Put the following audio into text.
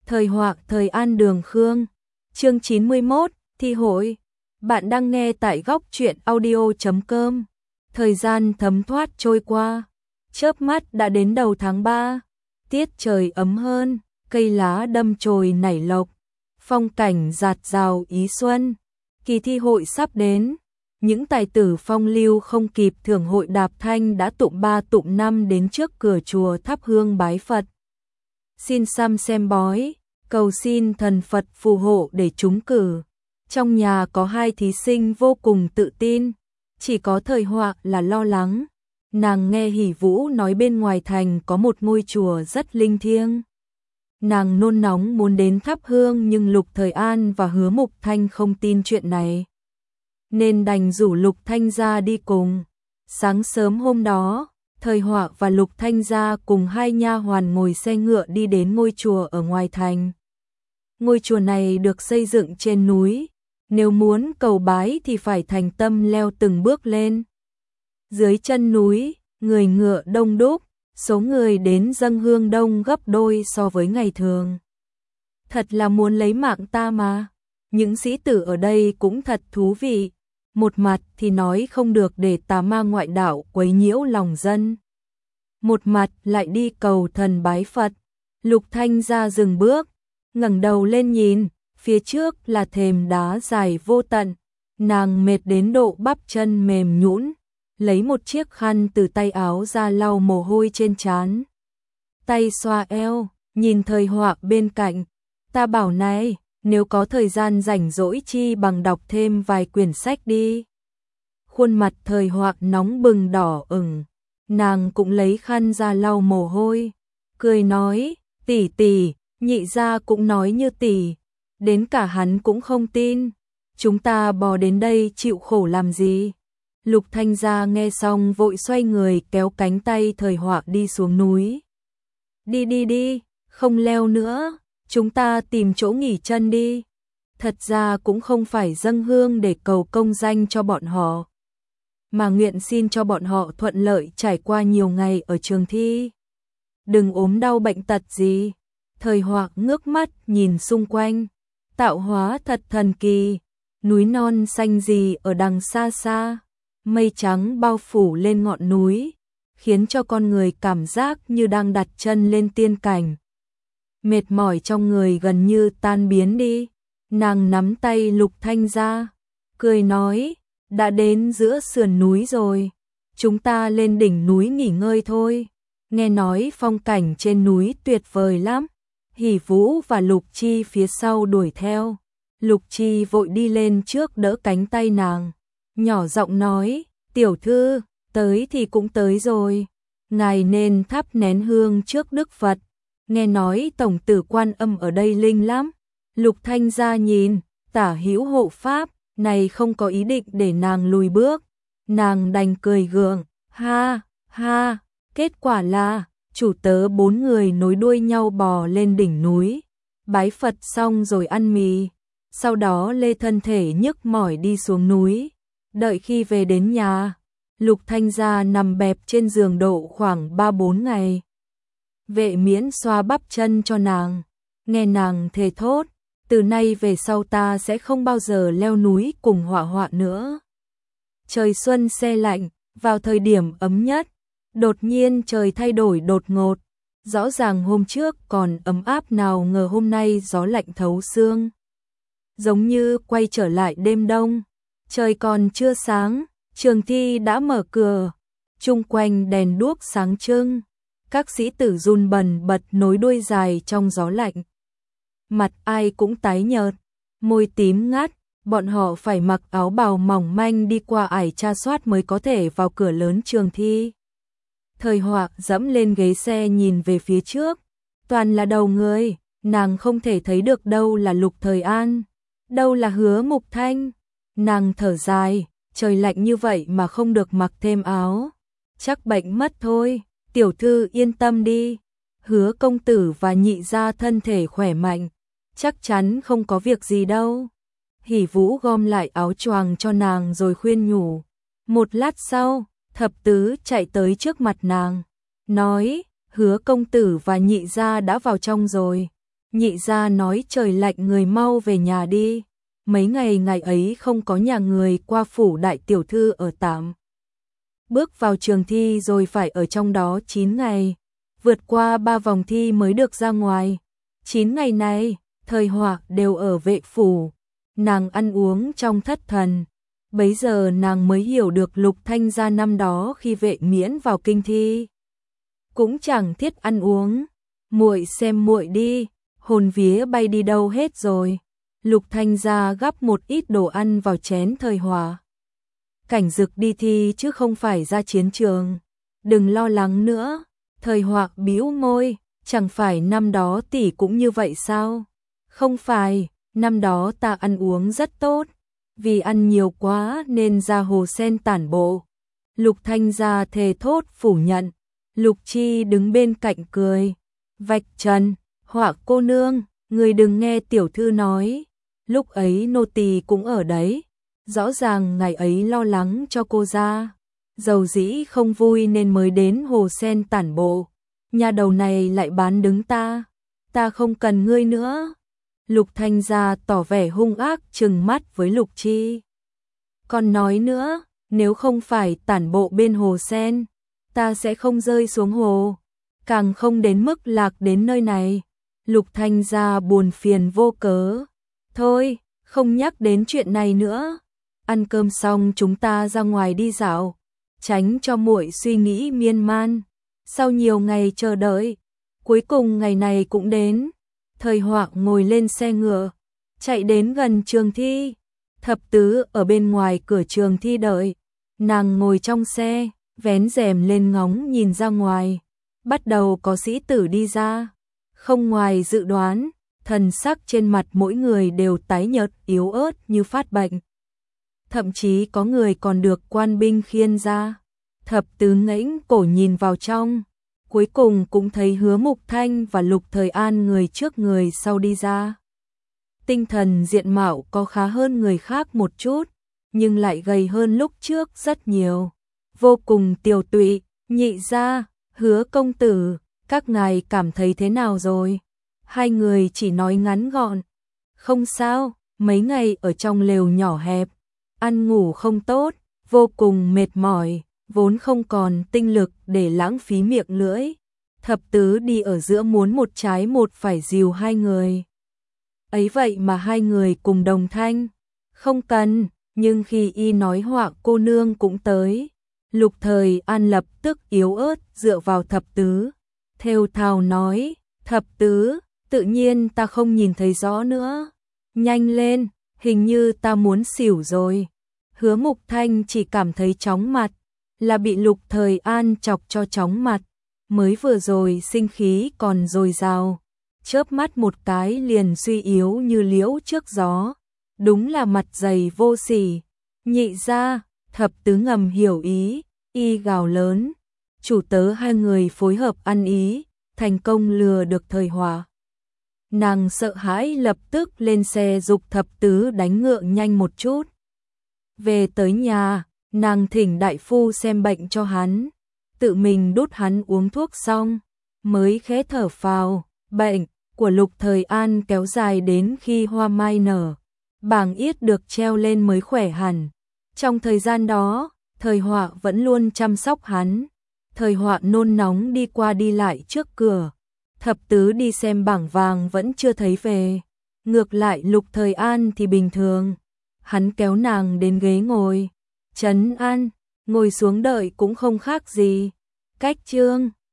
Thời họa thời An Đường Khương. Chương 91, thi hội. Bạn đang nghe tại góc truyện audio.com. Thời gian thấm thoát trôi qua, chớp mắt đã đến đầu tháng 3. Tiết trời ấm hơn, cây lá đâm chồi nảy lộc, phong cảnh dạt dào ý xuân. Kỳ thi hội sắp đến, những tài tử phong lưu không kịp thưởng hội đạp thanh đã tụm 3 tụm 5 đến trước cửa chùa thắp hương bái Phật. Xin xăm xem bói, cầu xin thần Phật phù hộ để trúng cử. Trong nhà có 2 thí sinh vô cùng tự tin, chỉ có Thời Họa là lo lắng. Nàng nghe Hỷ Vũ nói bên ngoài thành có một ngôi chùa rất linh thiêng. Nàng nôn nóng muốn đến thắp hương nhưng Lục Thời An và Hứa Mục Thanh không tin chuyện này, nên đành rủ Lục Thanh Gia đi cùng. Sáng sớm hôm đó, Thời Họa và Lục Thanh Gia cùng 2 nha hoàn ngồi xe ngựa đi đến ngôi chùa ở ngoài thành. Ngôi chùa này được xây dựng trên núi, nếu muốn cầu bái thì phải thành tâm leo từng bước lên. Dưới chân núi, người ngựa đông đúc, số người đến dâng hương đông gấp đôi so với ngày thường. Thật là muốn lấy mạng ta mà. Những sĩ tử ở đây cũng thật thú vị. Một mặt thì nói không được để tà ma ngoại đạo quấy nhiễu lòng dân, một mặt lại đi cầu thần bái Phật. Lục Thanh Gia dừng bước, ngẩng đầu lên nhìn, phía trước là thềm đá dài vô tận. Nàng mệt đến độ bắp chân mềm nhũn, lấy một chiếc khăn từ tay áo ra lau mồ hôi trên trán. Tay xoa eo, nhìn Thời Họa bên cạnh. Ta bảo này, nếu có thời gian rảnh rỗi chi bằng đọc thêm vài quyển sách đi. Khuôn mặt Thời Họa nóng bừng đỏ ửng, nàng cũng lấy khăn ra lau mồ hôi, cười nói, tỷ tỷ, nhị gia cũng nói như tỷ, đến cả hắn cũng không tin. Chúng ta bò đến đây chịu khổ làm gì? Lục Thanh Gia nghe xong vội xoay người kéo cánh tay Thời Họa đi xuống núi. Đi, không leo nữa, chúng ta tìm chỗ nghỉ chân đi. Thật ra cũng không phải dâng hương để cầu công danh cho bọn họ, mà nguyện xin cho bọn họ thuận lợi trải qua nhiều ngày ở trường thi. Đừng ốm đau bệnh tật gì. Thời Họa ngước mắt nhìn xung quanh, tạo hóa thật thần kỳ, núi non xanh gì ở đằng xa xa, mây trắng bao phủ lên ngọn núi, khiến cho con người cảm giác như đang đặt chân lên tiên cảnh. Mệt mỏi trong người gần như tan biến đi. Nàng nắm tay Lục Thanh Gia, cười nói, đã đến giữa sườn núi rồi, chúng ta lên đỉnh núi nghỉ ngơi thôi. Nghe nói phong cảnh trên núi tuyệt vời lắm. Hỷ Vũ và Lục Chi phía sau đuổi theo. Lục Chi vội đi lên trước đỡ cánh tay nàng, nhỏ giọng nói, tiểu thư, tới thì cũng tới rồi, ngài nên thắp nén hương trước Đức Phật. Nghe nói tổng tử Quan Âm ở đây linh lắm. Lục Thanh Gia nhìn, tả hữu hộ pháp, này không có ý định để nàng lùi bước. Nàng đành cười gượng, ha, ha, kết quả là, chủ tớ 4 người nối đuôi nhau bò lên đỉnh núi, bái Phật xong rồi ăn mì, sau đó lê thân thể nhức mỏi đi xuống núi. Đợi khi về đến nhà, Lục Thanh Gia nằm bẹp trên giường độ khoảng 3-4 ngày. Vệ Miễn xoa bắp chân cho nàng, nghe nàng thề thốt, từ nay về sau ta sẽ không bao giờ leo núi cùng Họa Họa nữa. Trời xuân se lạnh, vào thời điểm ấm nhất, đột nhiên trời thay đổi đột ngột. Rõ ràng hôm trước còn ấm áp, nào ngờ hôm nay gió lạnh thấu xương, giống như quay trở lại đêm đông. Trời còn chưa sáng, trường thi đã mở cửa, chung quanh đèn đuốc sáng trưng. Các sĩ tử run bần bật nối đuôi dài trong gió lạnh. Mặt ai cũng tái nhợt, môi tím ngắt, bọn họ phải mặc áo bào mỏng manh đi qua ải tra soát mới có thể vào cửa lớn trường thi. Thời Họa dẫm lên ghế xe nhìn về phía trước, toàn là đầu người, nàng không thể thấy được đâu là Lục Thời An, đâu là Hứa Mục Thanh. Nàng thở dài, trời lạnh như vậy mà không được mặc thêm áo, chắc bệnh mất thôi. Tiểu thư yên tâm đi, Hứa công tử và nhị gia thân thể khỏe mạnh, chắc chắn không có việc gì đâu. Hỷ Vũ gom lại áo choàng cho nàng rồi khuyên nhủ. Một lát sau, Thập Tứ chạy tới trước mặt nàng, nói, Hứa công tử và nhị gia đã vào trong rồi, Nhị gia nói trời lạnh người mau về nhà đi. Mấy ngày ngày ấy không có nhà người qua phủ đại tiểu thư ở tạm. Bước vào trường thi rồi phải ở trong đó 9 ngày. Vượt qua 3 vòng thi mới được ra ngoài. 9 ngày này, Thời Họa đều ở vệ phủ. Nàng ăn uống trong thất thần. Bấy giờ nàng mới hiểu được Lục Thanh Gia năm đó khi vệ miễn vào kinh thi. Cũng chẳng thiết ăn uống. Muội xem muội đi, hồn vía bay đi đâu hết rồi. Lục Thanh Gia gắp một ít đồ ăn vào chén Thời Họa. Cảnh Dực đi thi chứ không phải ra chiến trường. Đừng lo lắng nữa. Thời Họa bĩu môi, chẳng phải năm đó tỷ cũng như vậy sao? Không phải, năm đó ta ăn uống rất tốt. Vì ăn nhiều quá nên ra hồ sen tản bộ. Lục Thanh Gia thề thốt phủ nhận. Lục Chi đứng bên cạnh cười. Vạch trần, Họa cô nương, người đừng nghe tiểu thư nói. Lúc ấy nô tỳ cũng ở đấy. Rõ ràng ngày ấy lo lắng cho cô ra. Dầu dĩ không vui nên mới đến hồ sen tản bộ. Nhà đầu này lại bán đứng ta. Ta không cần ngươi nữa. Lục Thanh Gia tỏ vẻ hung ác trừng mắt với Lục Chi. Còn nói nữa, nếu không phải tản bộ bên hồ sen, ta sẽ không rơi xuống hồ. Càng không đến mức lạc đến nơi này. Lục Thanh Gia buồn phiền vô cớ. Thôi, không nhắc đến chuyện này nữa. Ăn cơm xong chúng ta ra ngoài đi dạo. Tránh cho muội suy nghĩ miên man. Sau nhiều ngày chờ đợi, cuối cùng ngày này cũng đến. Thời Họa ngồi lên xe ngựa, chạy đến gần trường thi. Thập Tứ ở bên ngoài cửa trường thi đợi. Nàng ngồi trong xe, vén rèm lên ngóng nhìn ra ngoài. Bắt đầu có sĩ tử đi ra. Không ngoài dự đoán, thần sắc trên mặt mỗi người đều tái nhợt yếu ớt như phát bệnh. Thậm chí có người còn được quan binh khiêng ra. Thập Tứ ngẩng cổ nhìn vào trong. Cuối cùng cũng thấy Hứa Mục Thanh và Lục Thời An người trước người sau đi ra. Tinh thần diện mạo có khá hơn người khác một chút, nhưng lại gầy hơn lúc trước rất nhiều. Vô cùng tiều tụy. Nhị gia, Hứa công tử, các ngài cảm thấy thế nào rồi? Hai người chỉ nói ngắn gọn. Không sao, mấy ngày ở trong lều nhỏ hẹp, ăn ngủ không tốt, vô cùng mệt mỏi, vốn không còn tinh lực để lãng phí miệng lưỡi. Thập Tứ đi ở giữa muốn một trái một phải dìu hai người. Ấy vậy mà hai người cùng đồng thanh. Không cần, nhưng khi y nói Họa cô nương cũng tới. Lục Thời An lập tức yếu ớt dựa vào Thập Tứ. Thều thào nói, Thập Tứ, tự nhiên ta không nhìn thấy rõ nữa. Nhanh lên, hình như ta muốn xỉu rồi. Hứa Mục Thanh chỉ cảm thấy chóng mặt, là bị Lục Thời An chọc cho chóng mặt. Mới vừa rồi sinh khí còn dồi dào, chớp mắt một cái liền suy yếu như liễu trước gió. Đúng là mặt dày vô sỉ. Nhị gia, Thập Tứ ngầm hiểu ý, y gào lớn. Chủ tớ hai người phối hợp ăn ý, thành công lừa được Thời Họa. Nàng sợ hãi lập tức lên xe giục Thập Tứ đánh ngựa nhanh một chút. Về tới nhà, nàng thỉnh đại phu xem bệnh cho hắn, tự mình đút hắn uống thuốc xong, mới khẽ thở phào. Bệnh của Lục Thời An kéo dài đến khi hoa mai nở, bàng yết được treo lên mới khỏe hẳn. Trong thời gian đó, Thời Họa vẫn luôn chăm sóc hắn. Thời Họa nôn nóng đi qua đi lại trước cửa. Thập Tứ đi xem bảng vàng vẫn chưa thấy về. Ngược lại Lục Thời An thì bình thường. Hắn kéo nàng đến ghế ngồi. Trấn an, ngồi xuống đợi cũng không khác gì. Cách chương